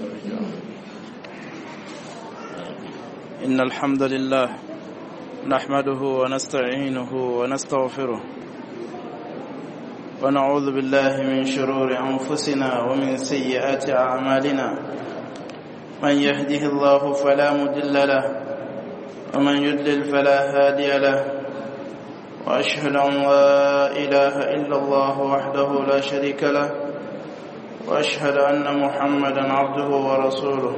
إن الحمد لله نحمده ونستعينه ونستغفره ونعوذ بالله من شرور أنفسنا ومن سيئات أعمالنا من يهده الله فلا مضل له ومن يضلل فلا هادي له وأشهد أن لا إله إلا الله وحده لا شريك له وأشهد أن محمدا عبده ورسوله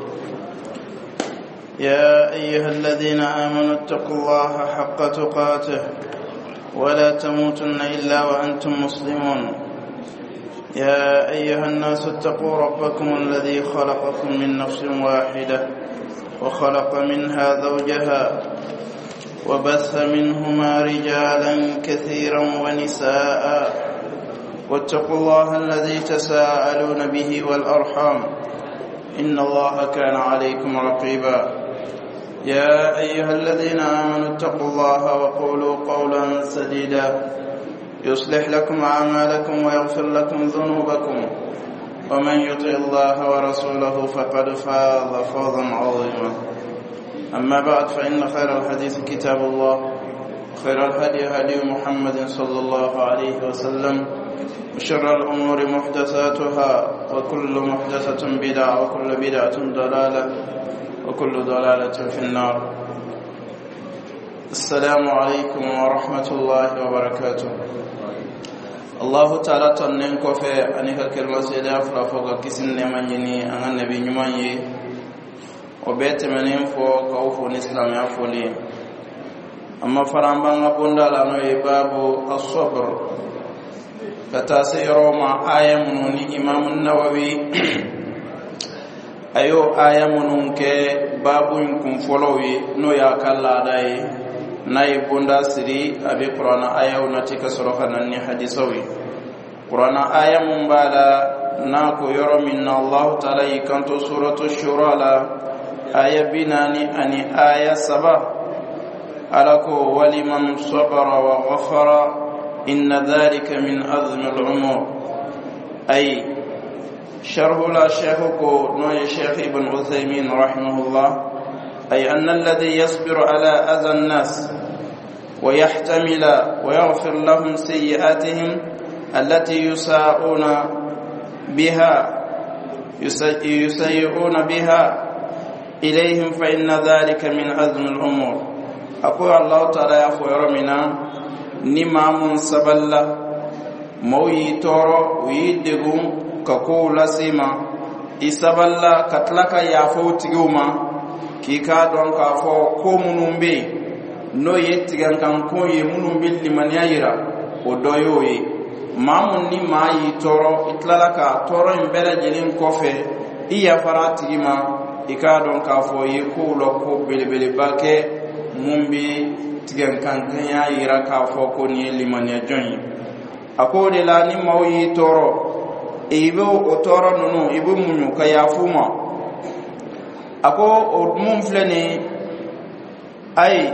يا أيها الذين آمنوا اتقوا الله حق تقاته ولا تموتن إلا وأنتم مسلمون يا أيها الناس اتقوا ربكم الذي خلقكم من نفس واحدة وخلق منها زوجها وبث منهما رجالا كثيرا ونساء واتقوا الله الذي تساءلون به والأرحام إن الله كان عليكم رقيبا يا أيها الذين آمنوا اتقوا الله وقولوا قولا سديدا يصلح لكم أعمالكم ويغفر لكم ذنوبكم ومن يطع الله ورسوله فقد فاز فوزا عظيما أما بعد فإن خير الحديث كتاب الله خير الهدي هدي محمد صلى الله عليه وسلم وشر الأمور محدثاتها وكل محدثة بدعة وكل بدعة ضلالة وكل ضلالة في النار. السلام عليكم ورحمة الله وبركاته. الله تعالى تنين كفي أنك كلمة سيدة فوق كسن نمانيني أن النبي نماني وبيت منين فوق كوفو نسلام يفولي أما فرنبان بندا لانو باب الصبر فتاسيرو مع آية منوني إمام النووي ayo aya munun ke babu kun folowi no ya kala dai nay bunda siri abi qur'ana aya unati ka soro hanan ni hadisawi qur'ana aya mun bala na ko yoro minna allah ta'ala ikanto suratu shura la aya binani ani aya saba alako waliman sabara wa ghafara inna dhalika min azmi al-umur ay شرح لا شيخكو نوي شيخ ابن عثيمين رحمه الله أي أن الذي يصبر على أذى الناس ويحتمل ويغفر لهم سيئاتهم التي يسيئون بها إليهم فإن ذلك من أذن الأمور أقول الله تعالى يا خيرمنا نمام سبلا موي تورو ويدغم kako lasima isaballa katlaka ya fawtiguma kika don ka fo ko munumbe no yettigan kan ko ye munumbe liman yayira o doyoyi mamun ni mayi toro itlalaka toro imbere jelin kofe iya faratigima ika don ka fo ye ko lo ko belebele bake mumbi tigan kan kan yayira ka fo ko ni liman ya jonyi akode la ni mayi toro ibo otoro nunu ibo munyu kayafuma ako odmum flani ay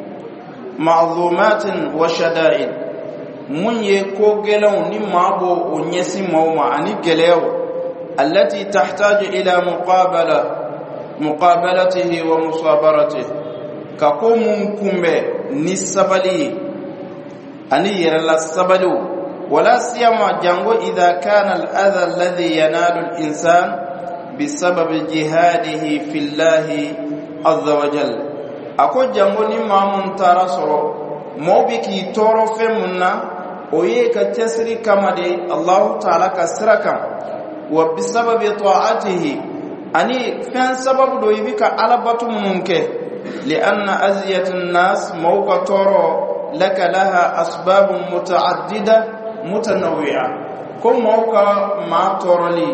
ma'lumatin wa shada'id munye ko gelaw ni mabo onyesi mawma ani gelew allati tahtaju ila muqabalatihi wa musabaratihi kako mun kumbe ni sabali ani yerala sabalu ولا سيما جانغو إذا كان الأذى الذي ينال الإنسان بسبب جهاده في الله عز وجل أكو جانغو نما منتارا سرو موبكي تورو فمنا ويكا تسري كما دي الله تعالى كسركا وبسبب طاعته أني فان سبب دو يبكى على بطو منك لأن أذية الناس موكا تورو لك لها أسباب متعددة متنوعة كم موقع ما تورلي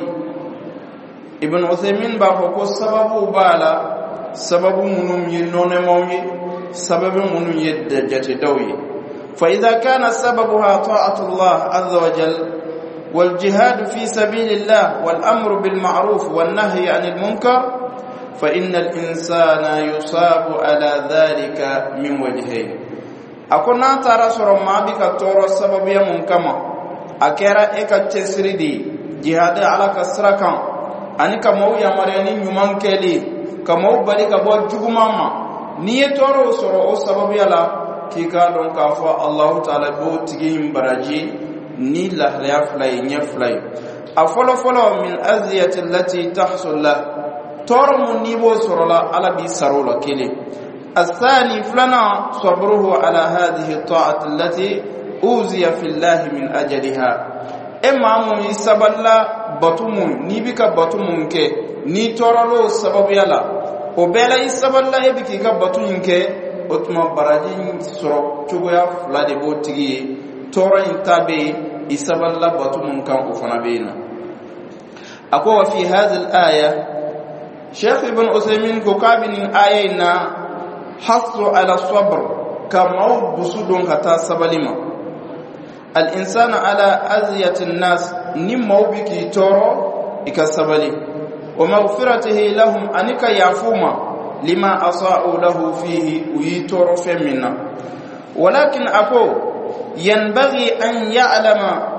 ابن عثيمين بافوكو سبب بالا سبب منم ينون موي سبب منم يدجت دوي فإذا كان سببها طاعة الله عز وجل والجهاد في سبيل الله والأمر بالمعروف والنهي عن المنكر فإن الإنسان يصاب على ذلك من وجهين akona tara soro mabika toro sababu ya munkama akera eka tesridi jihad ala kasrakan ani ka mau ya marani nyuman keli ka mau bari ka bo jugumama ni toro soro o sababu yala ki ka don ka fa Allah ta'ala bo tigi baraji ni la yaflay nyaflay afolo folo min aziyati allati tahsul la toro mun ni bo soro la ala bi sarola keli الثاني فلنا صبره على هذه الطاعة التي أوزي في الله من أجلها إما من يسبلا بطمون نبيك بطمون كي نيتورلو سبب يلا وبلا يسبلا يبيك بطمون كي أتما براجين سرق تقويا فلادي بوتيجي تورا ينتابي يسبلا بطمون كان أفنابينا أقوى في هذه الآية شيخ ابن عثيمين كوكابين آيينا حص على الصبر كما بسودون كتا سبلما الإنسان على أذية الناس نمو بكي تورو إكا سبلي ومغفرته لهم أنك يعفوما لما أصاءوا له فيه ويتورو فمنا ولكن أكو ينبغي أن يعلم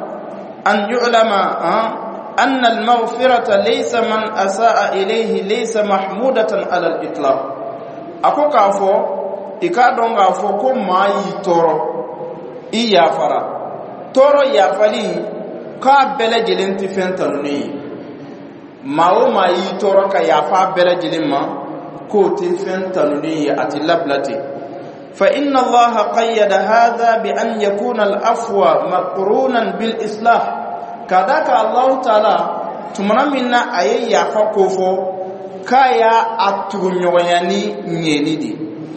أن المغفرة ليس من أساء إليه ليس محمودة على الإطلاق ako kafo ikadon gafo ko mai toro iya fara toro ya fali ka bele jelen ti fentanuni mawo mai toro ka ya fa bele jelen ma ko ti fentanuni ati lablati fa inna allaha qayyada hadha bi an yakuna al afwa maqrunan bil islah kadaka allah taala tumana minna ayya fa kofo kaya atunyonyani nyeni di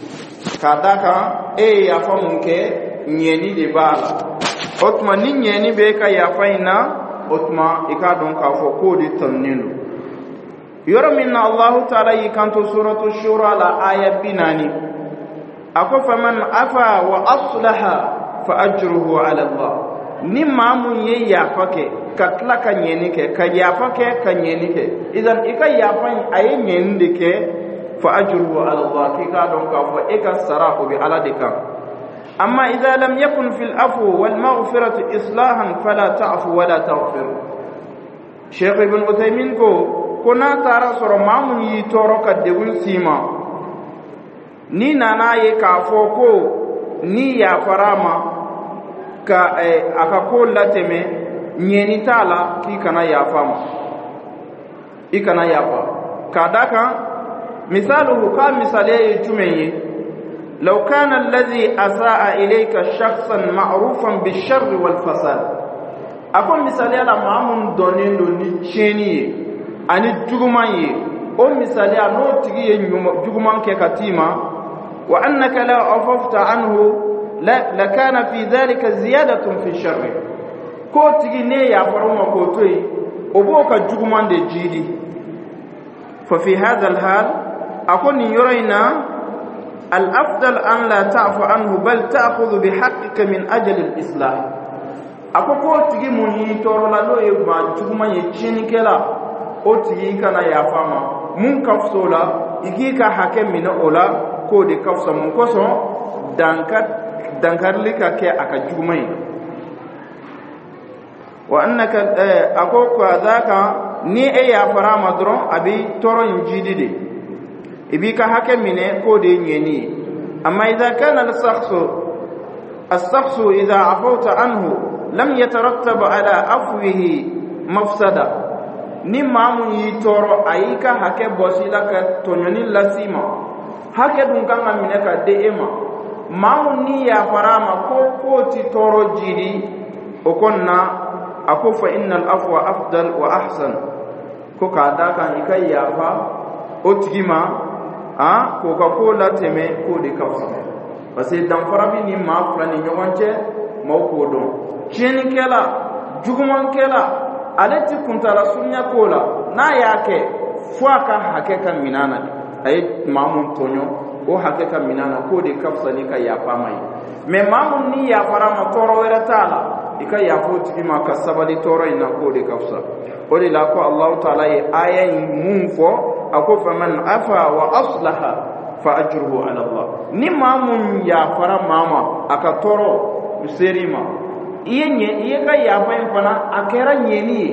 kadaka ya famunke nyeni de bala otma ni nyeni be ka ya faina otma ikadon ka fo ko di tanninu yoro minna allah taala yikanto suratu shura la aya binani ako faman afa wa aslaha fa ajruhu ala allah ni mamun ye ya fake katla ka nyeni ke ka ya fake ka nyeni ke idan ika ya fan ayi nyeni de ke fa ajruhu ala allah ki ka don ka fa ika sarahu bi ala de ka amma idha lam yakun fil afu wal maghfiratu islahan fala ta'fu wala taghfir Sheikh Ibn Uthaymin ko kona tara soro mamun yi toro ka degul sima ni nana ye ka fo ko ni ya farama ka aka ko lateme nyeni tala ki kana yafama ikana yafa kadaka misaluhu ka misale tumenye law kana alladhi asaa ilayka shakhsan ma'rufan bish-sharri wal-fasad akon misale ala mamun donendo ni cheni ani jugumanye o misale ano tigi juguman ke katima wa annaka la afafta anhu لكان في ذلك زيادة في الشر كوتي ني يا فرما كوتوي وبوكا جوغمان دي جيدي ففي هذا الحال أكون يرينا الأفضل أن لا تعفو عنه بل تأخذ بحقك من أجل الإصلاح أكو كوتي مني تورلا لو يبا جوغمان يتشيني كلا أوتي كان يا فما من كفصولا إيكا حكم من أولا كودي كفصا من كوسو dankarli ka ke aka jumai wa annaka akoko zaka ni ya fara madron abi toron jidide ibi ka hake mine ko de nyeni amma idza kana as-shakhsu idza afawta anhu lam yatarattab ala afwihi mafsada ni mamu yi toro ayika hake bosila ka tonyoni lasima hake dun kan mine ka de ema mamun ni ya farama ko ti toro jidi okonna akufa innal afwa afdal wa ahsan ko kada kan ikai ya fa otigima ko ka ko la teme ko de kafsa parce dan farabi ni ma fulani nyonche mawko don cheni kela juguman kela alati kuntala sunya kola na yake fuaka hakeka minana ay mamun tonyo o hakeka minana ko de kafsa ni ka ya famai me mamun ni ya farama toro wera taala ika ya foti ma kasabali toro ina ko de kafsa o de la ko Allah taala ye aya mun fo ako faman afa wa aslaha fa ajruhu ala Allah ni mamun ya farama mama aka toro userima iye ka ya fain fana akera nyeni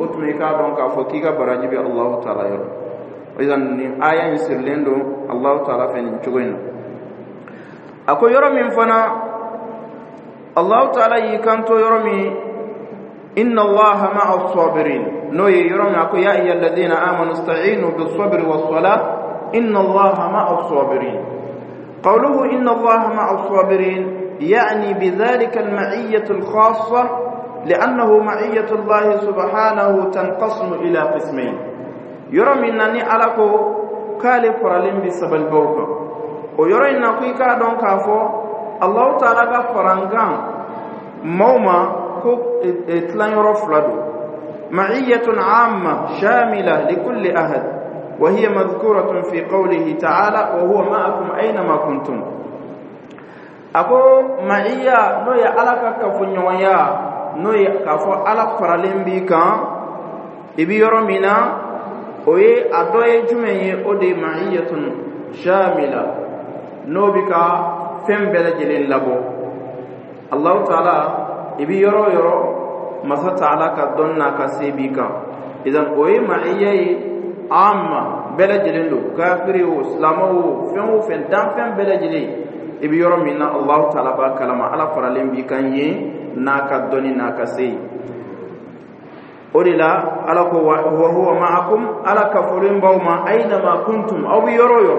utme ka don ka fo kiga baraji bi Allah ta'ala yoro idan ni aya sirlendo Allah ta'ala fe ni chugoino ako yoro min fana Allah ta'ala yikanto yoro mi inna Allah ma'a as-sabirin no yoro mi ako ya ayyuhalladhina amanu ista'inu bis-sabri was-salah inna Allah ma'a as-sabirin qawluhu inna Allah ma'a as-sabirin يعني بذلك المعية الخاصة لأنه معية الله سبحانه تنقسم إلى قسمين يرى منني علىكو كالي فرالين بسبب البوكا ويرى إنكو كادون كافو الله تعالى فرانغان موما كو اتلان يرى فلادو معية عامة شاملة لكل أحد وهي مذكورة في قوله تعالى وهو معكم أينما كنتم ako maiya no ya alaka kafunyoya no ya kafo ala paralembi kan ibi yoro mina oye adoye jumenye ode maiyatun shamila no bika fembele jelen labo Allah taala ibi yoro masa taala ka donna ka sebika idan oye maiye amma bele jelen do kafiri o islamo fenwo fen dan fen bele jelen ibi yoro minna Allah ta'ala ba kalama ala faralen bi kanye naka doni naka sei odila ala ko wa huwa ma'akum ala kafurin bawma aina ma kuntum aw yoro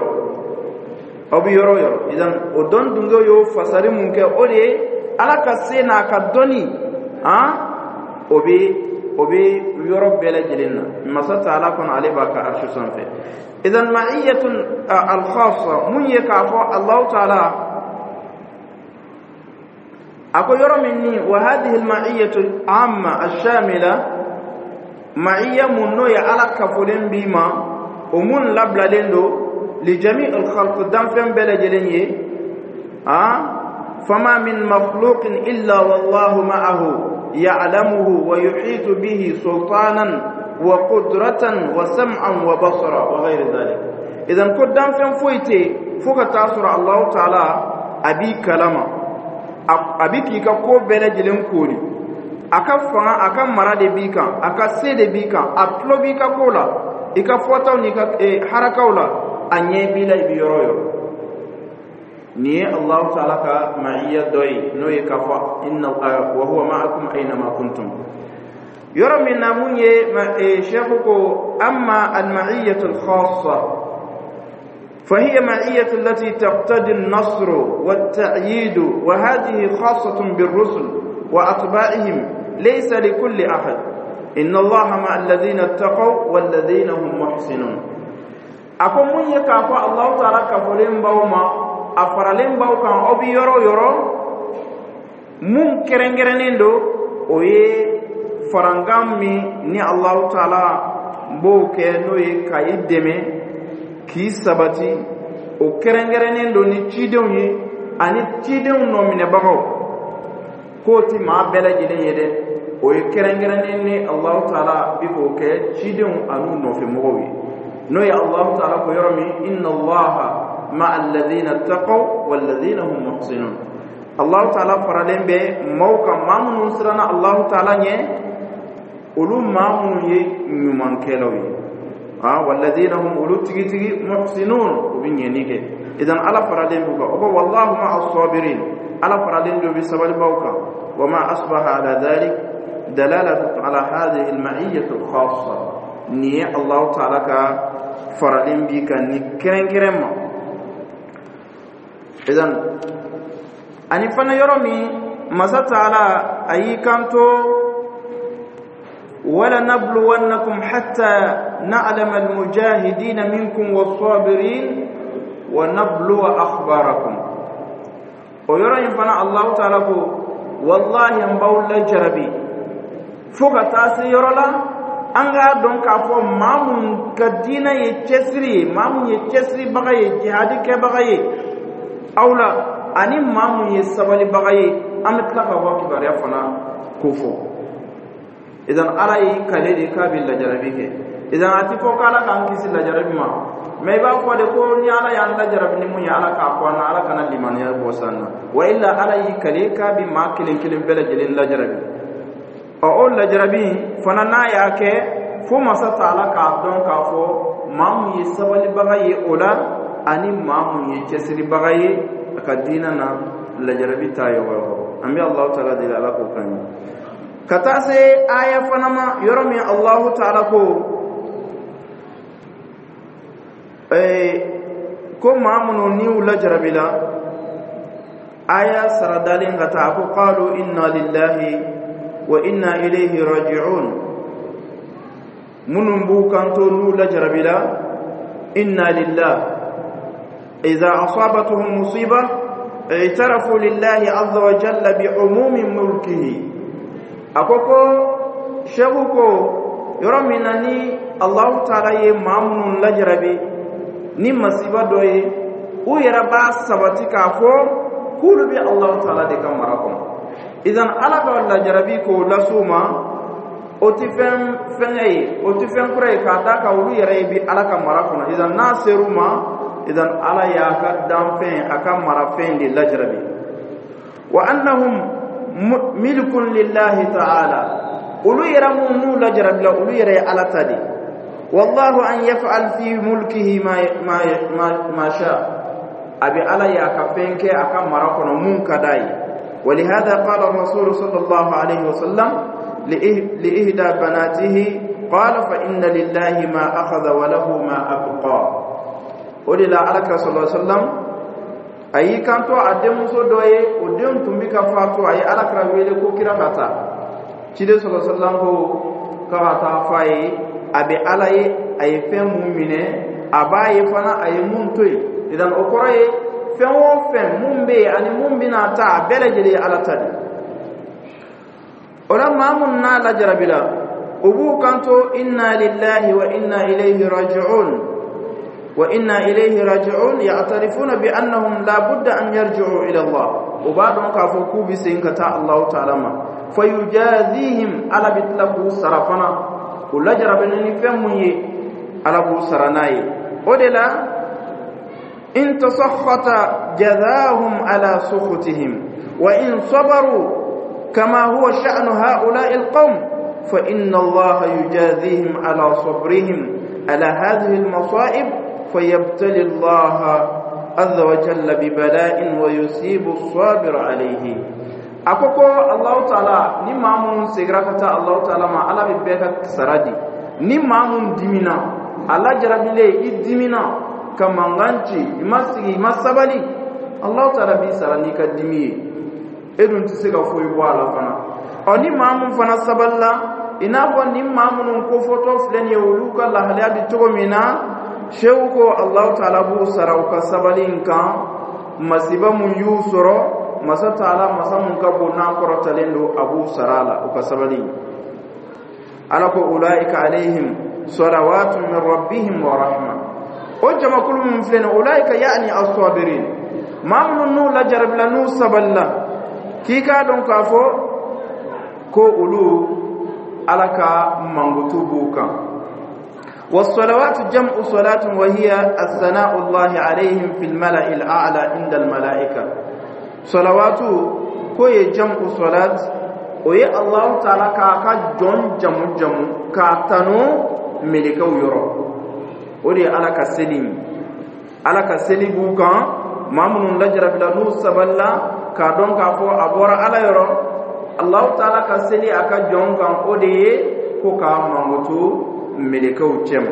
idan odon dungo yo fasari munke ode ala ka sei naka doni obe yoro bele jelenna masata ala kon ale ba ka arshu sanfe idan ma'iyatun al-khassa mun yakafu Allah ta'ala أكو يرى مني وهذه المعية العامة الشاملة معية منو على كفولين بما ومن لبلا لندو لجميع الخلق دم فين بلا جلنيه فما من مخلوق إلا والله معه يعلمه ويحيط به سلطانا وقدرة وسمعا وبصرا وغير ذلك إذا كنت دم فين فويتي فوق تأثر الله تعالى أبي كلامه abiki ka ko bele jelen kori aka fanga aka mara de bika aka se de bika atlo bika kola ika fota ni ka harakawla anye bila bi yoro ni Allah ta'ala ka ma'iyya doi no yakafa inna wa huwa ma'akum aina ma kuntum yoro min namunye shekhuko amma al ma'iyyatu al khassa فهي معية التي تقتضي النصر والتأييد وهذه خاصة بالرسل وأتباعهم ليس لكل أحد إن الله مع الذين اتقوا والذين هم محسنون أكون من يكافى الله تعالى كفرين بوما أفرالين بوكا أبي يرو من كرنجرنيندو وي فرنغامي ني الله تعالى بوكي نوي كايدمي ki sabati o kerengerenen do ni cidew yi ani cidew no mine bagaw ko ti ma bela jide yede o kerengerenen ni Allah taala bi ko ke cidew anu no fe mowi no ya Allah taala ko yoromi inna Allah ma'al ladina taqaw wal ladina hum muhsinun Allah taala faralembe mawka mamun sirana Allah taala nye ulum mamun ye nyuman kelowi والذين هم أولو تيجي محسنون وبينينيك إذن على فرادين بوكا والله مع الصابرين على فرادين جو بسبب بوكا وما أصبح على ذلك دلالة على هذه المعية الخاصة ني الله تعالى فرادين بيكا نكرن كرما إذن أني فانا يرمي مسا تعالى أي كانتو ولنبلونكم حتى نعلم المجاهدين منكم والصابرين ونبلو أخباركم ويرى فانا الله تعالى والله ينبول جربي فوق تاسي يرى لا أنغا دونك أفو مامون كدينا يتشسري مامون يتشسري بغاية جهادي كبغاية أولا أني مامون يسبالي بغاية أمتلقى واكبر يفنا كفو idan alai kale de kabil la jarabi ke idan ati ko kala kan kisi la jarabi ma me ba ko de ko ni ala ya la jarabi ni mun ya ala ka ko na ala kana liman ya bosanna wa illa alai kale ka bi ma kilin bela jelin la jarabi o la jarabi fanana yake fo masa taala ka don ka fo mamu yi sabali bagaye ola ani mamu yi kesiri bagaye aka dina na la jarabi tayo ambi Allah taala de la ko kan kata se aya fanama yoromi Allah taala ko mamu ni la jarabi la aya saradalin gata ko qalu inna lillahi wa inna ilayhi raji'un munum bu kanto nu la jarabila inna lillahi idha asabatuhum musiba i'tarafu lillahi azza wa jalla bi umumi mulkihi akoko shaguko yorominani Allah ta'ala ye mamun la jarabi ni masiba doye u yara ba sabati ka fo kulu bi Allah ta'ala de kamarakum idan alaka wala jarabi ko lasuma otifen fengai otifen kurai ka da ka wulu yare bi alaka marakum idan nasiruma idan ala ya ka damfen aka marafen di lajrabi wa annahum milkun lillahi ta'ala ulu yara munu lajrabi la ulu yare ala tadi wallahu an yaf'al fi mulkihi ma sha أبي على يا كفينك أكم مرقنا منكداي ولهذا قال الرسول صلى الله عليه وسلم لإهدى بناته قال فإن لله ما أخذ وله ما أبقى ولله عليك صلى الله عليه وسلم أي كانتو أدم سودوي أدم تمبك فاتو أي عليك رويل كوكرا بتا تيجي صلى الله عليه وسلم هو كواتا فاي أبي على أي فهم مؤمنة أباي فنا أي منتوي idan okoroye fen wo fen mumbe ani mumbina ta belejeli ala tadi ora mamun na la jarabila ubu kanto inna lillahi wa inna ilayhi raji'un wa inna ilayhi raji'un ya'tarifuna bi annahum la budda an yarji'u ila Allah ubadun ka fo ku bi sin kata Allah ta'ala ma fayujazihim ala bitlabu sarafana ula jarabina ni fen munye ala bu saranayi odela إن تسخط جذاهم على سخطهم وإن صبروا كما هو شأن هؤلاء القوم فإن الله يجازيهم على صبرهم على هذه المصائب فيبتلي الله عز وجل ببلاء ويصيب الصابر عليه أكوكو الله تعالى نمامون سيغرافة الله تعالى ما على ببيك سردي نمامون دمنا على جربلي إدمنا kamanganci masigi masabali Allah ta'ala bi sarani kadimi edun tisiga foyi wala fana oni mamun fana saballa ina ko ni mamun ko foto flen yewluka la halabi to mina shewko Allah ta'ala bu sarauka sabalin kan masiba mun yusoro masa ta'ala masamun kabo na korotalendo abu sarala uka sabali alako ulaika alaihim salawatun min rabbihim wa rahmah وجمع كل من فلان أولئك يعني الصابرين ما من نو لا جرب لنو سبلا كي كادون كافو كو أولو علىك منغتوبوكا والصلوات جمع صلاة وهي الثناء الله عليهم في الملأ الأعلى عند الملائكة صلوات كوي جمع صلاة وهي الله تعالى كاكا جون جمع كاتنو ملكو يرو odi alaka selim bukan mamunun lajra bila nu saballa ka don ka fo abora ala yoro Allah taala ka seli aka jongan odi ko ka mamutu melekau cem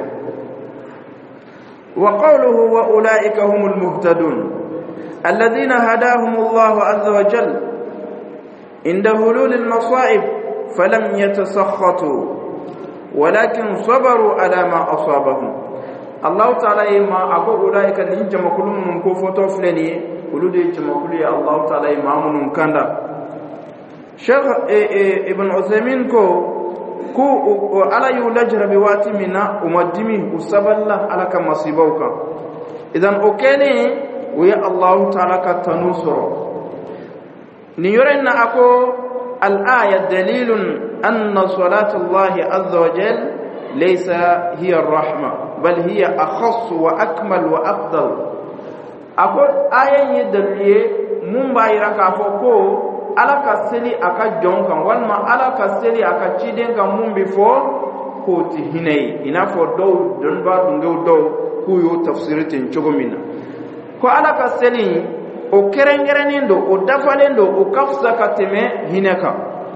wa qawluhu wa ulaika humul muhtadun alladhina hadahum Allah azza wa jalla inda hulul al masa'ib falam yatasakhatu walakin sabaru ala ma asabahum Allah ta'ala ma ago ulaika ni jamakulum mun ko foto fleni ulude jamakuli Allah ta'ala ma mun kanda Sheikh Ibn Uthaymeen ko ala yulajra biwati mina umadimi usaballa ala kama sibauka idan okene wa Allah ta'ala ka tanusuru ni yorena ako al-aya dalilun anna salatu Allah azza wa jalla laysa hiya ar-rahma بل هي أخص وأكمل وأفضل أقول آية يدلية ممبايرة كافوكو ala ka seli aka jonkan walma ala ka seli aka ciden kan mun bi fo ko ti hinay ina fo do don ba dungew do ku yo tafsiritin chogomina ko ala ka seli o kerengerenindo o dafalendo o kafsa ka teme hinaka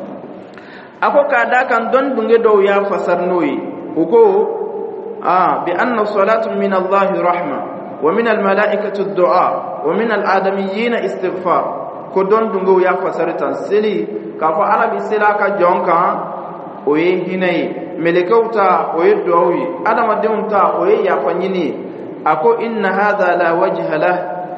ako kada kan don dunge do ya fasarnoyi uko bi anna salatu min Allah rahma wa min al malaikati ad-du'a wa min al adamiyyin istighfar ko don dungo ya fasaritan seli ka fa ala bi sela ka jonka o ye hinay melekauta o ye dowi adama deunta o ye ya fanyini ako inna hadha la wajha lah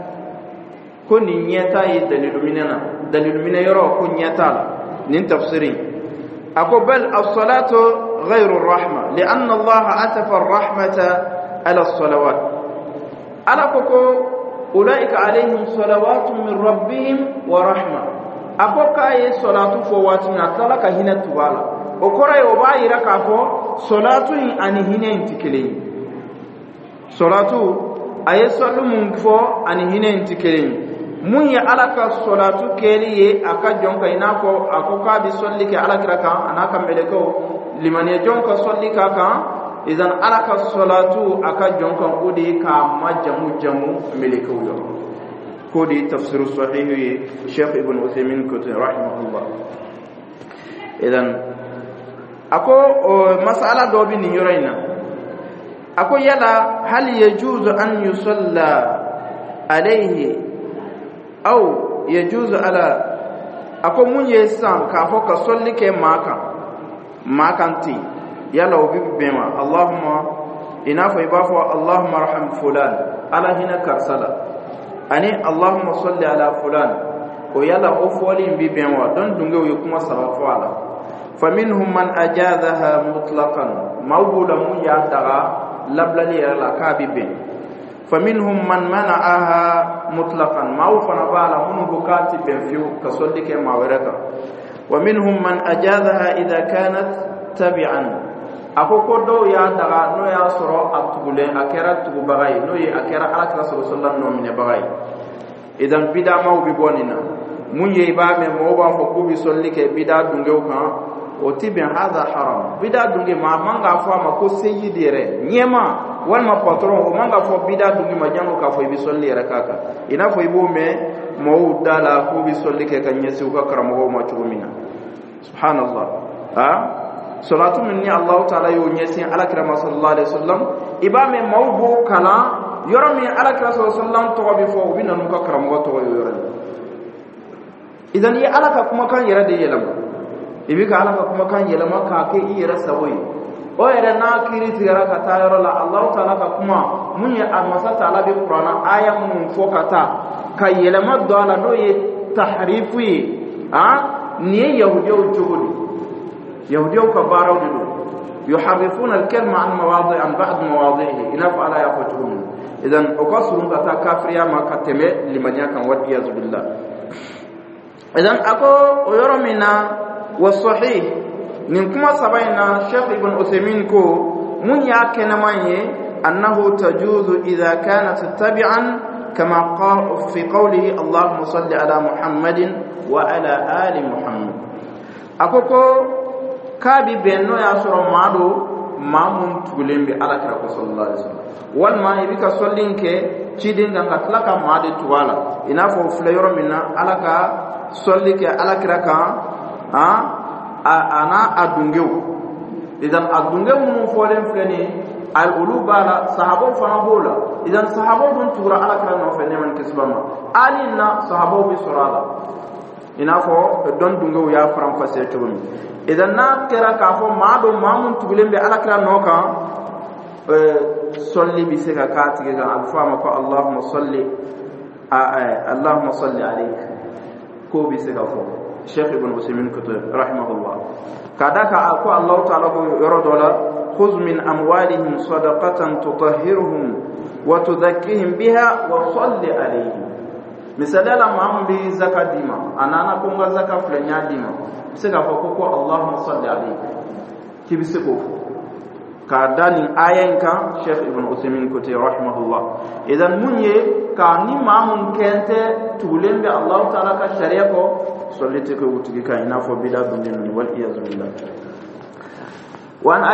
ko ni nyata yi dalilu minana yoro ko nyata nin tafsiri ako bal as-salatu ghayru ar-rahma li anna Allah atafa ar-rahmata ala as-salawat ala ko أولئك عليهم صلوات من ربهم ورحمة أكوكا أي صلاة فواتنا تلك هنا تبالا أكورا يوباي ركافو صلاة أن هنا انتكلين صلاة أي صلاة منكفو أن هنا انتكلين من يألك صلاة كيلي أكا جونك إناكو أكوكا بصليك ألك ركا أناكا ملكو لمن يجونك صليك أكا إذن ألك الصلاة أكا جونك أودي كما جمو ملكو يوم كودي تفسير الصحيح الشيخ ابن عثيمين كتب رحمه الله إذن أكو مسألة دوبي نيورينا أكو يلا هل يجوز أن يصلى عليه أو يجوز على أكو من يسان كافوك صلي كما كانتي يلا وبيب بما اللهم إنافا يبافوا اللهم ارحم فلان على هنا كرسلا أني اللهم صل على فلان ويلا أفولين ببما دون دنجو يكما سبفوالا فمنهم من أجازها مطلقا موجودا من يعتغى لبلالي يلا كاببين فمنهم من منعها مطلقا موفنا بالا من بكاتي بنفيو كصلك ما ورقا ومنهم من أجازها إذا كانت تبعا akoko do ya daga no ya soro atugule akera tugu bagay no ye akera alaka sallallahu no mine bagay idan bida ma ubi bonina mun ye ba me mo ba fo kubi solli ke bida dunge kan o tibe hada haram bida dunge ma manga fo ma ko seyidire nyema wal ma patron o manga fo bida dunge ma jango ka fo bi solli rakaka ina fo ibo me mo dala kubi solli ke kan yesi ka karamo ma chugumina subhanallah ha salatu minni Allah ta'ala yo nyesi ala kirama sallallahu alaihi wasallam ibame mawbu kala yorami ala kirama sallallahu alaihi wasallam to bi fo bi nanu ka karamo to yoro idan ya ala ka kuma kan yara de yelam ibi ka ala ka kuma kan yelama ka ke ira saboy o yara na kiri tigara ka ta yoro la Allah ta'ala ka kuma mun ya amasa ta'ala bi qur'ana aya mun fo kata ka yelama do ala do ye tahrifi ni yahudiyo jugudi يهوديو كبارو دلو يحرفون الكلمة عن بعض مواضعه إن فعلا يفتحون إذن أقصرون أتا كافريا ما كتمي لمن يكن والعياذ بالله إذن أكو ويرمنا والصحيح نكما سبينا شيخ ابن عثيمين كو من يكن ماني أنه تجوز إذا كانت تبعا كما قال في قوله اللهم صل على محمد وعلى آل محمد أكو kabi benno ya soro mado mamun tugulembe ala kira sallallahu alaihi wasallam wal ma ibika sollinke cidinga ngatlaka made tuwala ina fo flayoro minna ala ka sollike ala kira ka ana adungew idan adungew mun folen fleni al ulubala sahabo fana bola idan sahabo dun tura ala kira no fe neman kisbama alina sahabo bi surala ina fo don dungew ya faram fase tumi idan na kera ka fo maado mamun tugulembe ala kira noka solli bi se ka katige ga alfama ko allahumma salli alayka ko bi se ka fo sheikh ibn usaymin ko rahimahullah kada ka ko allah ta'ala ko yorodola khudh min amwalihim sadaqatan tutahhiruhum wa tudhakkihim biha wa salli alayhim misalala mambi zakadima anana ko ngazaka fulanya dima sega fo ko allahumma salli alayhi kibise ko ka dani ayen kan Sheikh Ibn Uthaymeen kote rahimahullah. Idan munye ka ni mamun kente tulembe Allah ta'ala ka sharia ko solite ko wutigi ka ina fo bida dundin wal iyaz billah. Wa an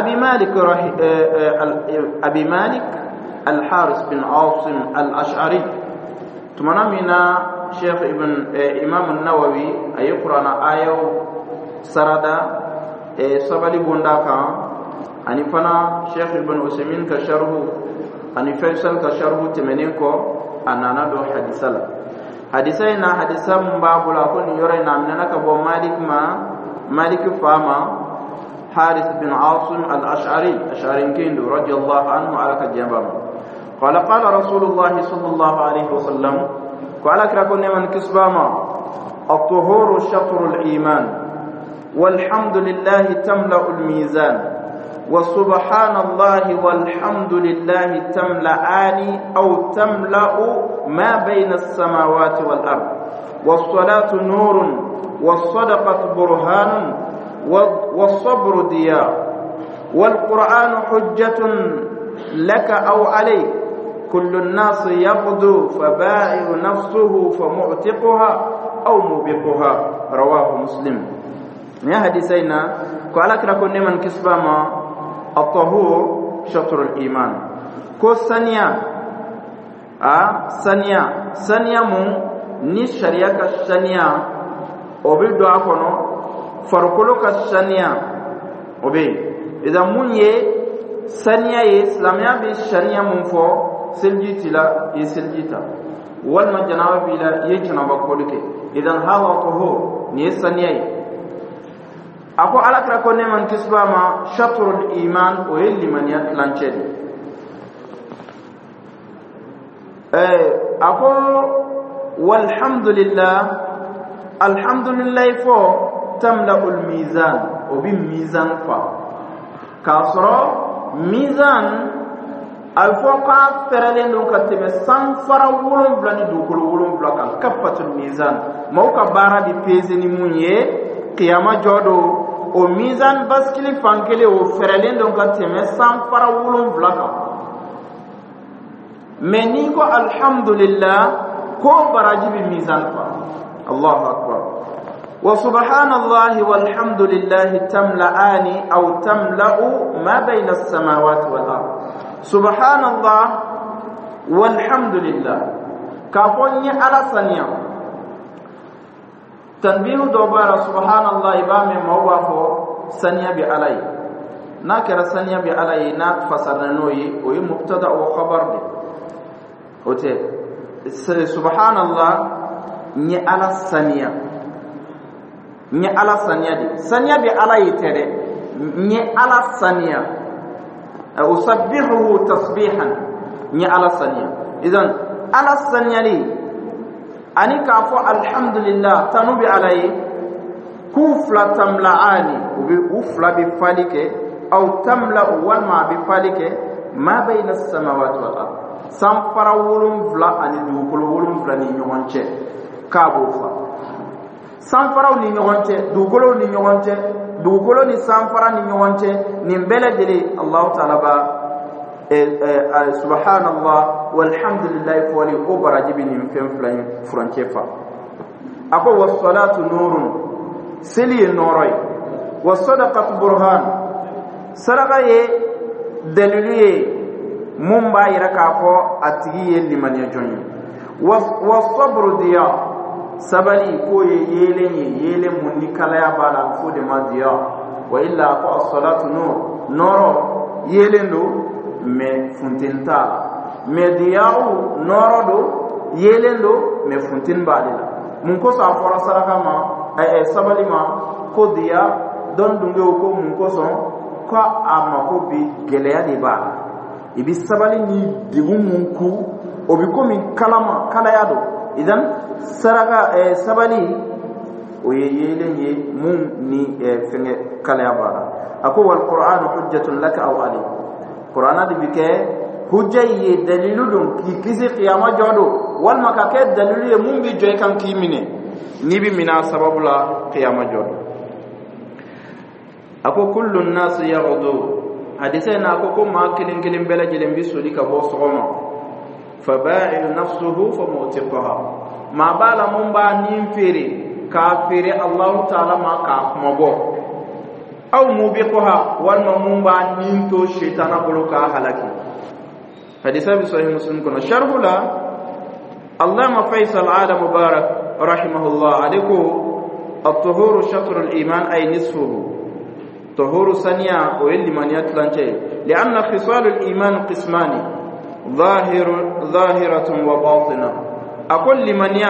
Abi Malik al-Haris bin Asim al-Ash'ari tumana mina Sheikh Imam an-Nawawi ay Qur'ana ayo sarada sabali bonda kan ani fana Sheikh Ibn Uthaymeen ka sharhu ani Faisal ka sharhu temenin ko anana do hadisai na hadisam babula ko ni yore na amna ka bo Malik fama Haris bin Asim al-Ash'ari kindu radiyallahu anhu ala ka jambam qala Rasulullah sallallahu alaihi wasallam qala krakon man kisbama at-tuhuru shatrul iman walhamdulillahi tamla'ul mizan وسبحان الله والحمد لله تملأان أو تملأ ما بين السماوات والأرض والصلاة نور والصدقة برهان والصبر ضياء والقرآن حجة لك أو عليك كل الناس يغدو فبائع نفسه فمعتقها أو موبقها رواه مسلم. يا حديثنا قال لك نكون من كسبما الطهور شطر الإيمان كو سنيا سنيا مون ni sharia ka shania obi do akono farkolo ka shania obi idan munye sania ye islamia bi sharia mun fo seljitila ye seljita wal majanawa bila ye janaba kolike idan hawa tahur ni sania ye ako alakra ko neman kisbama shatrul iman o yelli man yatlanchedi ako walhamdulillah alhamdulillah fo tamla'ul mizan o bi mizan fa kasro mizan alfo ka feralen do katime san fara wolon blani do ko wolon blaka kapatul mizan mauka bara di peze ni munye qiyama jodo o mizan baskili fankele o feralen don katime san fara wolon blaka meni ko alhamdulillah ko baraji bi mizan fa Allahu akbar wa subhanallahi walhamdulillahi tamla'ani aw tamla'u ma bayna as-samawati wal ard subhanallah walhamdulillah ka fonye ala saniya tanbihu dobara subhanallah ibame mawafo saniya bi alai na kera saniya bi alai na fasaranoyi o yi mubtada wa khabar de ote subhanallah ni ala saniya de saniya bi alai tere ni ala saniya usabbihu tasbihan ni ala saniya idan ala saniya li ani ka fo alhamdulillah tanubi alai kufla tamla'ani ubi ufla bi falike aw tamla wal ma bi falike ma bayna as-samawati wal ard sam fara wolum vla ani du ko wolum vla ni nyonche ka bo fa sam fara ni nyonche du ko ni nyonche du ko ni sam fara ni nyonche ni mbele jeli Allah ta'ala ba subhanallah walhamdulillah foli o barajibi ni fem flan franchefa ako was-salatu nurun sili noroy was-sadaqatu burhan sadaqa ye dalilu mumba iraka fo atigi ye limaniya jonyi was-sabru diya sabali ko ye yele munni kala ya bala fo de ma diya wa illa ko as-salatu noro yelendo me funtinta me diyawu norodo yelendo me funtin balila mun ko sa fora saraka ma sabali ma ko diya don dunge ko mun ko son ko ama ko bi geleya de ba ibi sabali ni digum mun ku obi ko min kalama kalayado idan saraka sabali o yele mun ni fenge kalaya ba ako wal qur'anu hujjatun laka aw alayk qur'ana de bike hujjay dalilun ki kisi qiyama jodo wal makake dalilu mun bi joy kan kimine ni bi mina sababula qiyama jodo ako kullu an-nas yaghdu hadisena ko ma kilin bela jilen bisuli ka bo sogoma faba'il nafsuhu famutiqaha ma bala mun ba nin fere ka fere Allah ta'ala ma ka kuma bo aw mubiqaha wal mun ba nin to shaytana bulu ka halaki hadisa bi sahih muslim kono sharhula allama faisal ala mubarak rahimahullah aliko at-tuhuru shatr al-iman ay nisfuhu طهور ثانية واللمانيات لانجي لأن خصال الإيمان قسمان ظاهرة وباطنة أقول لمانيا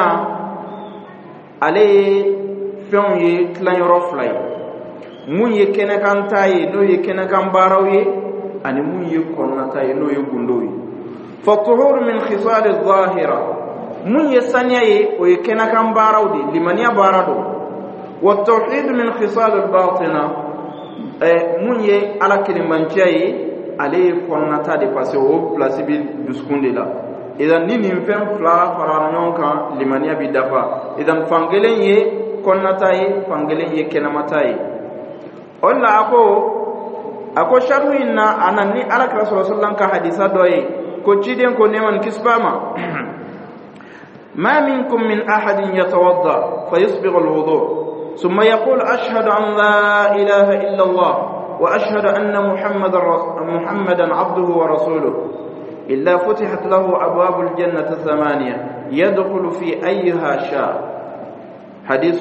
عليه فيون يكلان يرفلاي من يكنا كان تاي نو يكنا كان باروي أن من يكون تاي نو يغندوي فالطهور من خصال الظاهرة من يسانيا ويكنا كان باروي لمانيا بارادو والتوحيد من خصال الباطنة mun ye ala kilimanciya ye ale kɔnɔnata de parce que o place bi dusukun la idan ni nin fɛn fila farala ɲɔgɔn kan limaniya bi dafa idan fankelen ye kɔnɔnata ye fankelen ye kɛnɛmata ye o la a ko sharhu in na a na ni ala kira sallallahu ka hadisa dɔ ye ko ciden ko neman kisba ma ma minkum min ahadin yatawadda fa yusbighu alwudu ثم يقول أشهد أن لا إله إلا الله وأشهد أن محمدا عبده ورسوله إلا فتحت له أبواب الجنة 8 يدخل في أيها شاء حديث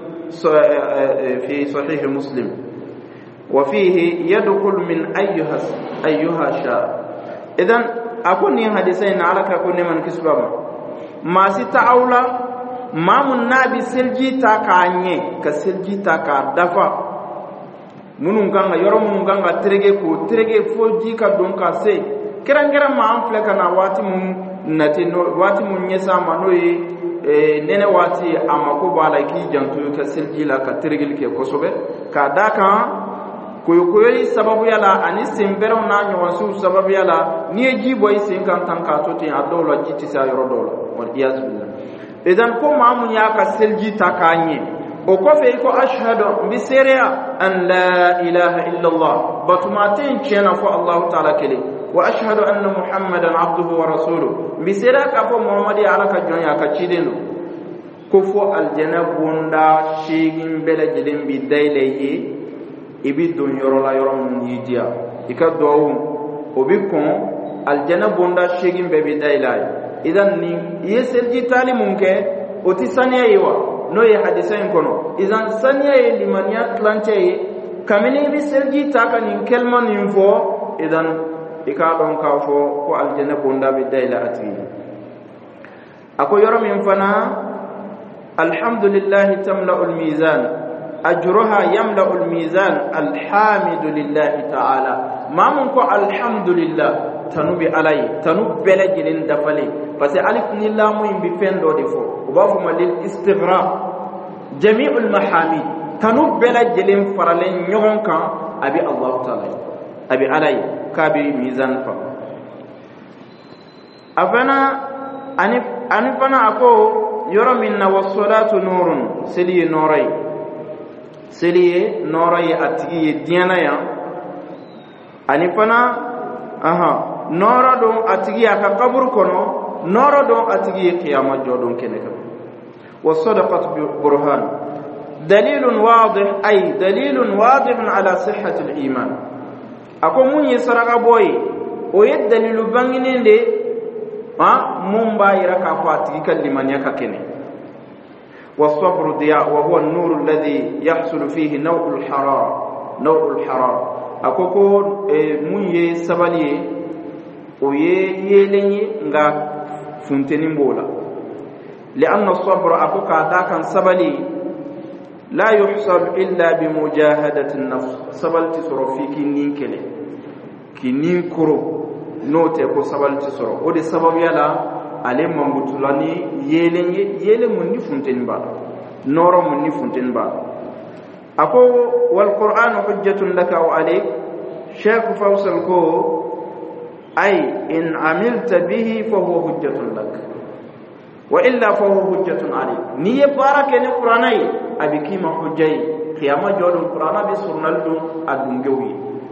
في صحيح مسلم وفيه يدخل من أيها شاء إذن أكون حديثين على كأكون من كسبما ما ستعولا mamun nabi selji ta ka nye ka selji ta ka dafa munun ganga yoro munun ganga terege fo ji ka don ka se kerangera ma an fleka na wati mun nati no wati mun nyesa ma no ye nene wati amako bala ki jantu ka selji la ka terege ke kosobe ka daka koyoyi sababu yala ani sembero na nyon su sababu yala ni ji boy sin kan tan ka to tin adola jiti sa yoro dola wal iyaz billah idan ko mamun ya ka selji ta kanye o ko fe ko ashhadu bi sirya an la ilaha illa allah batumatin kena fo allah ta'ala kele wa ashhadu anna muhammadan abduhu wa rasuluhu bi sirya ka fo muhammadi ala ka jonya ka cideno ko fo aljana bunda shegin bela jidin bi daileye ibi don yoro la yoro mun yidia ika do o bi kon aljana bunda shegin be bi dailay idan ni yeselji tali munke oti saniya yiwa no ye hadisain kono idan saniya ye limaniya tlanche ye kamini bi selji taka ni kelma ni fo idan ika don ka fo ko aljanna bonda bi dayla ati ako yoro min fana alhamdulillah tamla'ul mizan ajruha yamla'ul mizan alhamdulillah ta'ala mamun ko alhamdulillah tanubi alay tanub bela jilin dafale parce que alif ni lam mo bi fendo defo wa fa malil istighraq jami'ul mahamid tanub bela jilin faralen nyogon kan abi allah ta'ala abi alay kabi mizan fa afana anifana ako yoro minna was-salatu nurun seliye noray atiye diana ya anifana nora don atigi aka qabr kono nora don atigi qiyamah jodon keneka was-sadaqatu burhan dalilun wadih ala sihhati al-iman ako munyi saraga boy o yed dalilu banginende mun bayira ka fati kallimani ka kene was-sabru diya wa huwa an-nur alladhi yahsul fihi naw'ul harar akoko munye sabaliye o yelenye nga funteni mbola لأن الصبر أكوكا داكا سبلي لا يحصل إلا بمجاهدة النفس سبلت سرو في كنين كلي كنين كرو نوتي كو سبلت سرو ودي سبب يلا علي مانغوتولاني يلي مني فونتين با نورو مني فونتين با أكو والقرآن حجة لك وعليك شيخ فوصل كو أي إن عملت به فهو حجة لك وإلا فهو حجة عليك ني بارك القرآن أبي كيما حجي قيامة جود القرآن بسرنا لدو أدنجوي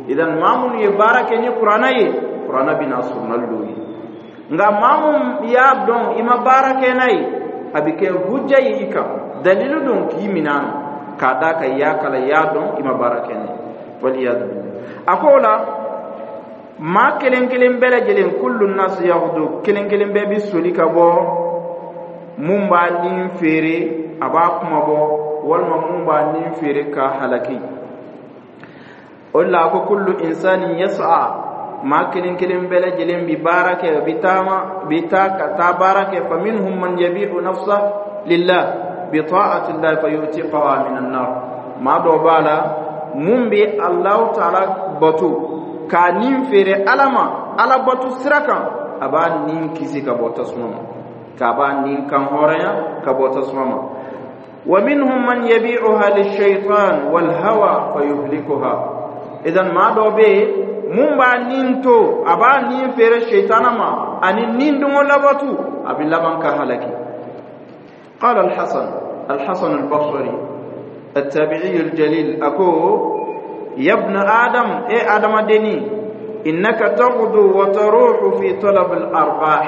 idan mamun ye barake ni qur'ana ye qur'ana bina sunnal doyi nga mamun ya don ima barake nay abike hujja yi ika dalilu don ki minan kada ka ya kala ya don ima barake ne wal iyad akola ma kelen kelen bele jelen kullu nas yahudu kelen kelen be bi sulika bo mumba nin fere aba kuma bo walma mumba nin fere ka halaki walla ko kullu insanin yas'a ma kelen kelen bele jelen bi barake bitama bitaka ta barake fa minhum man yabi'u nafsa lillah bi ta'ati allah fayutiqa min an-nar ma do bala mumbi allah ta'ala batu ka nin fere alama ala batu sirakan aba nin kisi ka bota suma ka ba nin kan horaya ka bota suma wa minhum man yabi'uha lish-shaytan wal hawa fayuhlikuha idan ma do be mumba ninto aba nin fere shaytana ma ani nin dungo labatu abi laban ka halaki qala al-hasan al-basri التابعي الجليل أكو يا ابن آدم آدم دني إنك تغدو وتروح في طلب الأرباح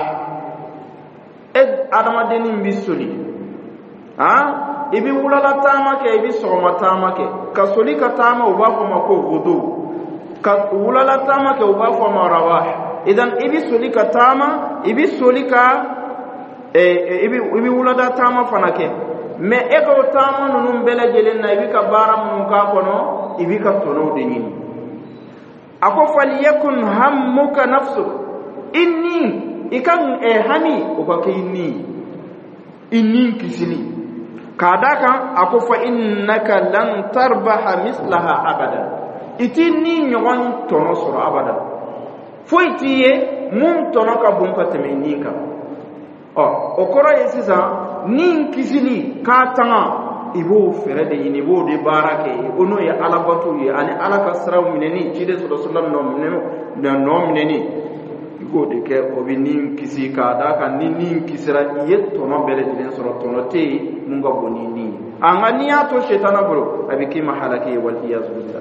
آدم دني بسولي ibi wulala tama ke ibi soma tama ke kasuli ka tama uba fama ko gudu ka wulala tama ke uba fama rawah idan ibi suli ka tama ibi suli ka ibi wulada tama fana ke me ego tama nunum bele jelen na ibi ka bara mun ka kono ibi ka tono de nyini ako falyakun hammuka nafsu inni ikan hani ubaka inni kisini kadaka ako fa innaka lan tarbaha mislaha abada itini nyon tono soro abada foitiye mum tono ka bunka temenika okoro yesisa nin kisini katanga ibo ferede yini bo de barake ono ya alabatu ye ani alaka saraw mineni cide sallallahu no mineni igo de ke obi nin kisi kadaka nin kisira ye tono bele den soro tono te munga bonini angania to shetana bro abiki mahalaki wal iyaz billah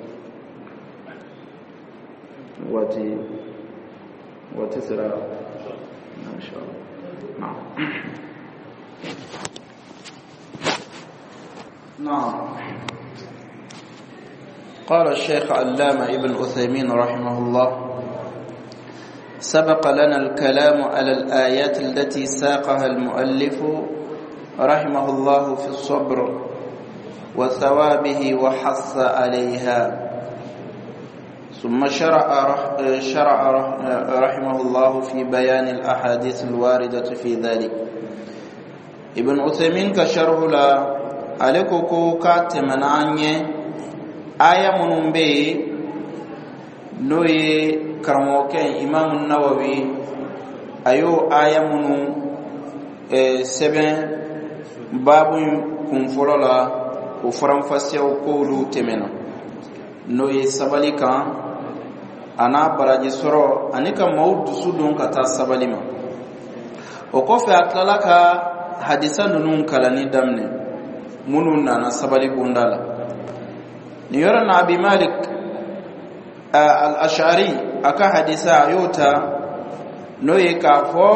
wati sira mashallah نعم قال الشيخ علامة ابن عثيمين رحمه الله سبق لنا الكلام على الآيات التي ساقها المؤلف رحمه الله في الصبر وثوابه وحث عليها ثم شرع رحمه الله في بيان الأحاديث الواردة في ذلك ابن عثيمين كشرح لا عليكو كاتمنانيه آية منبي نوي كرموكين إمام النووي أيو آية منو سبن باب كنفرلا وفرم فسيو كولو تمنا نوي سباليكا أنا براجي سرو أنيكا موت سودون كتا سباليما وكوفي أطلالك حديثا ننون كالاني دمني منون أنا سبالي بوندالا نيورنا أبي مالك الأشعري أكا حديثا يوتا نوي كافو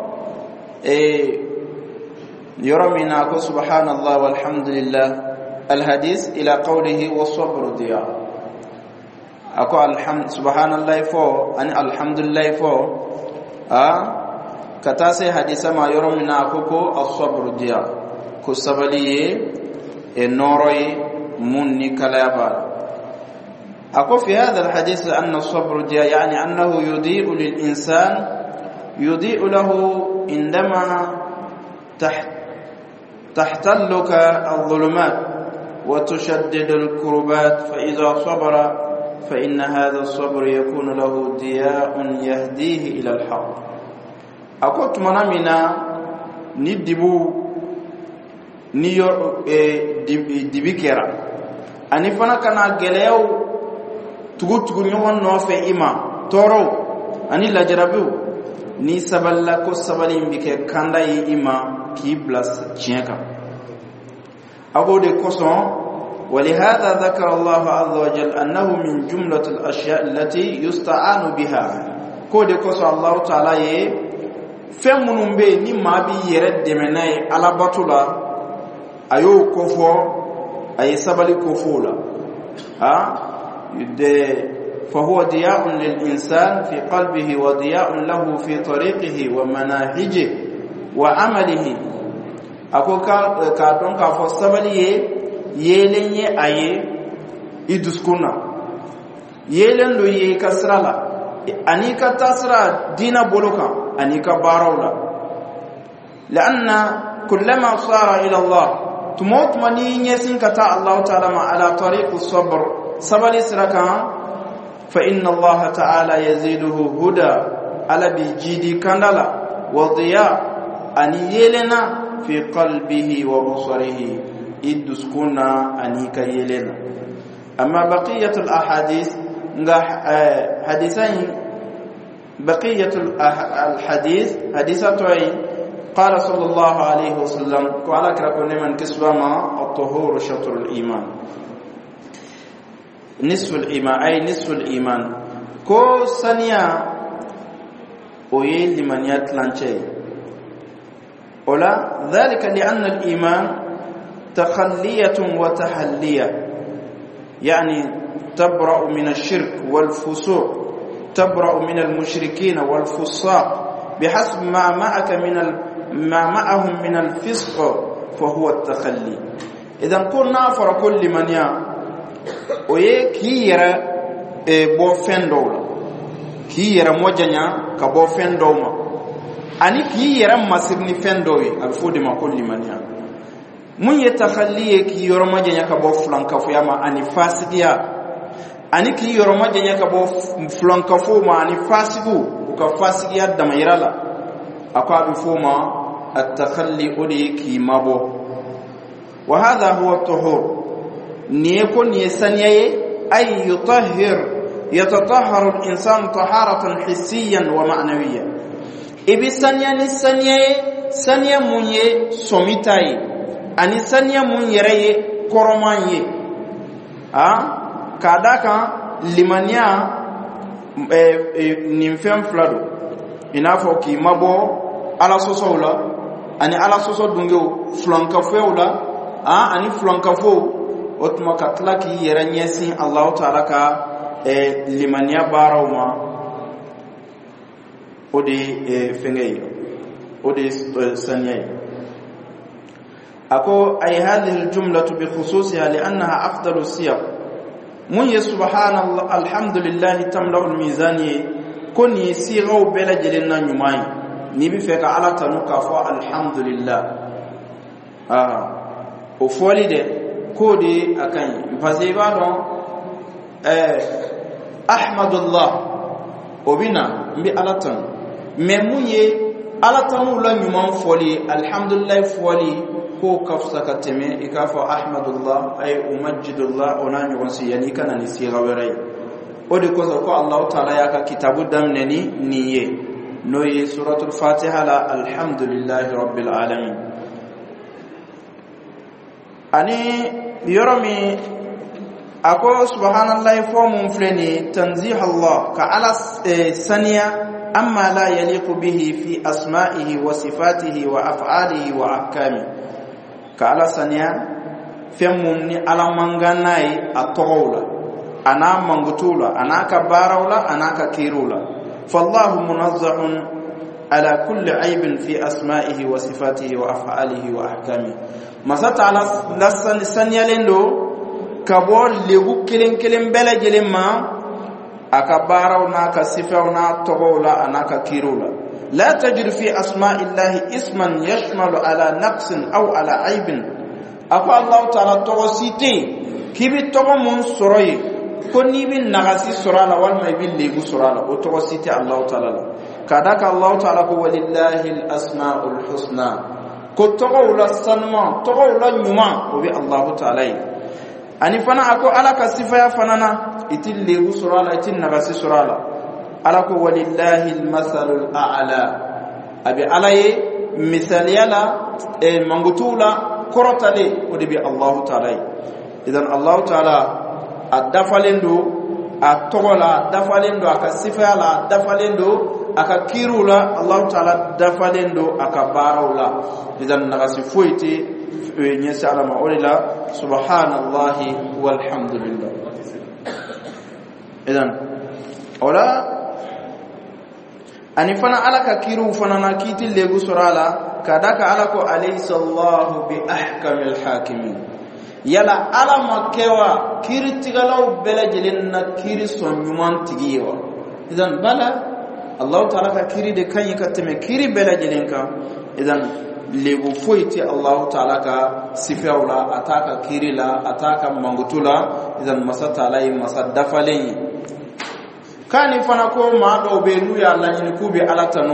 يرمينا سبحان الله والحمد لله الحديث إلى قوله والصبر ضياء أكو الحمد سبحان الله فو أن الحمد لله فو كتاسي حديثا ما يرمينا الصبر ضياء كسبلي النوري مني كلابا أكو في هذا الحديث أن الصبر ضياء يعني أنه يضيء للإنسان يضيء له عندما تحتلك الظلمات وتشدد الكربات فإذا صبر فإن هذا الصبر يكون له ضياء يهديه إلى الحق أكو تمنامنا ندبو نيو دبيكرا أني فانا كان غليو تغو نيون نوفي إما تورو أني لاجرابيو ni saballa ko sabali mbike kanda yi ima ki blas chienka agode koson ولهذا ذكر الله عز وجل أنه من جملة الأشياء التي يستعان بها كودي كوسو الله تعالى فمن بي نما بي يرد مناي على بطولا أيو كفو أي سبلي كفولا فهو ضياء للإنسان في قلبه وضياء له في طريقه ومناهجه وعمله أقول كاتون كافو سبلي yelenye aye iduskuna yelen do ye kasrala anika tasra dina boloka anika barawla lanna kullama sara ila Allah tumot mani nyesin kata Allah ta'ala ma ala tariq as-sabr sabali siraka fa inna Allah ta'ala yaziduhu huda ala bijidi kandala wa diya an yelena fi qalbihi wa basarihi idduskuna anika yelena amma baqiyatul ahadith hadithain baqiyatul alhadith hadithatoy qala sallallahu alayhi wasallam qala krakone man kiswama at-tuhur shatrul iman nisful iman ay nisful iman ko saniya oye limaniyat lanche ola dhalika li anna al-iman تخلية وتحلية يعني تبرأ من الشرك والفسوق تبرأ من المشركين والفساق بحسب ما معهم من الفسق فهو التخلي إذا قلنا فركل من يا ويكير بوفن دولا كير موجنيا كبوفن دوما أني كير مسرني فن دوي الفود ما كل من يا mun ye takhalliye ki yoroma jenya ka bo flankafu yama ani fasidiya ani ki yoroma jenya ka bo flankafu ma ani fasigu ka fasidiya da mayrala akwa bi fuma at-takhalli udi ki mabo wa hadha huwa at-tuhur ni ko ni saniye ay yutahhir yatatahharu al-insan taharatan hissiyan wa ma'nawiyyan ibi saniya ni saniya munye somitai ani saniya mun yere koromanye kadaka limania nimfem flado inafo ki mabo ala sosoula ani ala soso dungeo flankafeula ani flankafo otma katlaki yere nyesi Allah ta'ala ka limania barawma odi fengey odi saniya أكو أي هذه الجملة بخصوصها لأنها أفضل السياق من سبحان الله الحمد لله تملأ الميزان كن يسيغو بلا جلنا نماي نبي فيك على تنكفى الحمد لله وفولي ده كودي أكاين فزيبا دون أحمد الله وبنا مبي على تن مموني على تنو لا نمان فولي الحمد لله فولي ko kafsaka teme ikafa ahmadullah ay umajjidullah onani wasiyani kana ni sigawerai odi ko ko Allah ta'ala yaka kitabu damneni niye noye suratul fatiha la alhamdulillahi rabbil alamin ani yoromi ako subhanallahi formum fleni tanzih Allah ka ala saniya amma la yaliqu bihi fi asma'ihi wa sifatihi wa af'alihi wa ahkamihi kala saniya femmum ni ala manganai atawla ana mangutula anaka barawla anaka kirula fallahu munazzahun ala kulli aibin fi asma'ihi wa sifatihi wa af'alihi wa ahkamihi masata ala lasan sanyalendo kabol legu kelen bela jelema aka barawna ka sifawna tawla anaka kirula لا تجد في أسماء الله اسما يشمل على نقص أو على عيب أقول الله تعالى تغسيتي كيف تغمون سرعي كوني بن نغسي سرعنا والما يبين ليبو سرعنا وتغسيتي الله تعالى كذلك الله تعالى ولله الأسماء الحسنى كنت تغول السنما تغول النما وبي الله تعالى أني فانا أقول على كسفة فنانا إتل ليبو سرعنا إتل نغسي سرعنا alako walillahi almathalul a'la abi alaye misal yala mangutula korotale odibi Allah ta'ala idan Allah ta'ala adafalendo atola dafalendo akasifala dafalendo akakirula Allah ta'ala dafalendo akabaula idan nagasi foiti nyesa ala maulila subhanallahi walhamdulillah idan ola anifana alaka kiru fana nakiti legu surala kadaka alako alaysa Allah bi ahkamil hakimin yala ala makewa kiri tigalaw belajelen na kiri sonyuman tigiwa idan bala Allah ta'ala ka kiri de kanyi kateme kiri belajelen ka idan legu foiti Allah ta'ala ka sifawla ataka kiri la ataka mangutula idan masata alai masaddafalen kani fana ko ma do be nu ya Allah ni kubi alatanu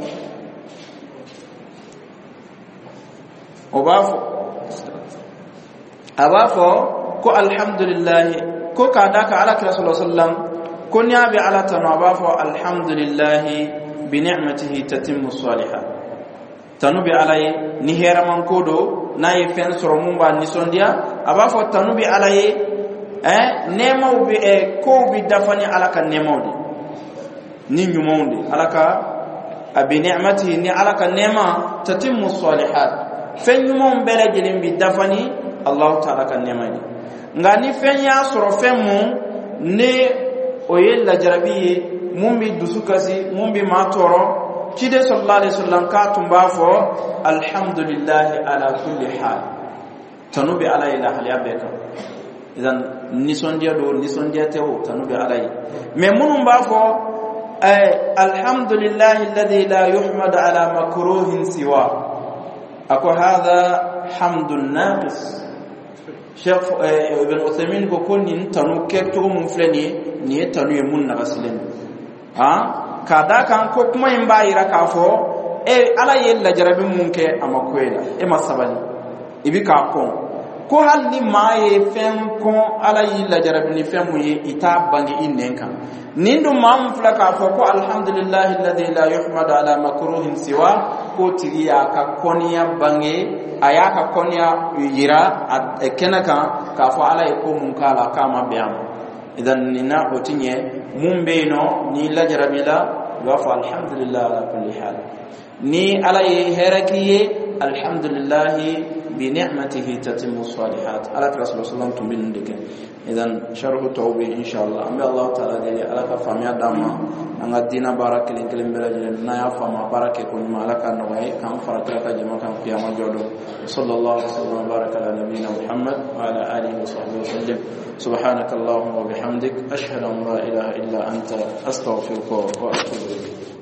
abafo ko alhamdulillah ko kadaka ala rasulullah sallam ko niabi ala tanu abafo alhamdulillah bi ni'matihi tatimmu salihat tanubi alay ni heraman kodo nay fen soro mumba ni sondia abafo tanubi alay nemo bi ko bi dafani alaka nemodi ni nyumonde alaka abi ni'matihi ni alaka nema tatimmu salihat fen nyumon bele jelim bi dafani Allah ta'ala kan nemani ngani fen ya soro fen mu ne oye la jarabi mumbi dusukasi mumbi matoro kide sallallahu alaihi wasallam ka tumba fo alhamdulillah ala kulli hal tanubi ala ila hal yabeka idan nisondia do nisondia tewo tanubi ala me munum ba fo alhamdulillah alladhi la yuhmad ala makruhin siwa ako hadha hamdun naqis Sheikh Ibn Uthaymeen ko konni tanu ketto mun fleni ni tanu mun na basilen kada kan ko kuma in bayira ka fo ala yella jarabin mun ke amakwela masabali ibi ka ko hal ni maye fem ko ala yella jarabin ni fem mu ita bangi innenka nindu mam flaka fo ko alhamdulillah alladhi la yuhmadu ala makruhin siwa ko tiriya ka koniya bange ayaka konya yira kenaka ka fo ala ko mun kala kama biam idan nina otinye mumbe no ni la jarabila wa fa alhamdulillah ala kulli hal ni ala herakiye alhamdulillah bi ni'matihi tatimmu salihat ala rasul sallallahu alaihi wasallam idan sharhu tawbi inshallah amma Allah ta'ala gali ala ka famia dama anga dina barakelen kelen belajen na ya fama barake ko ma ala kan way kan faratra ka jama kan qiyamah jodo sallallahu alaihi wasallam baraka ala nabiyina muhammad wa ala alihi wa sahbihi wasallam subhanakallahumma wa bihamdik ashhadu an la ilaha illa anta astaghfiruka wa atubu ilayk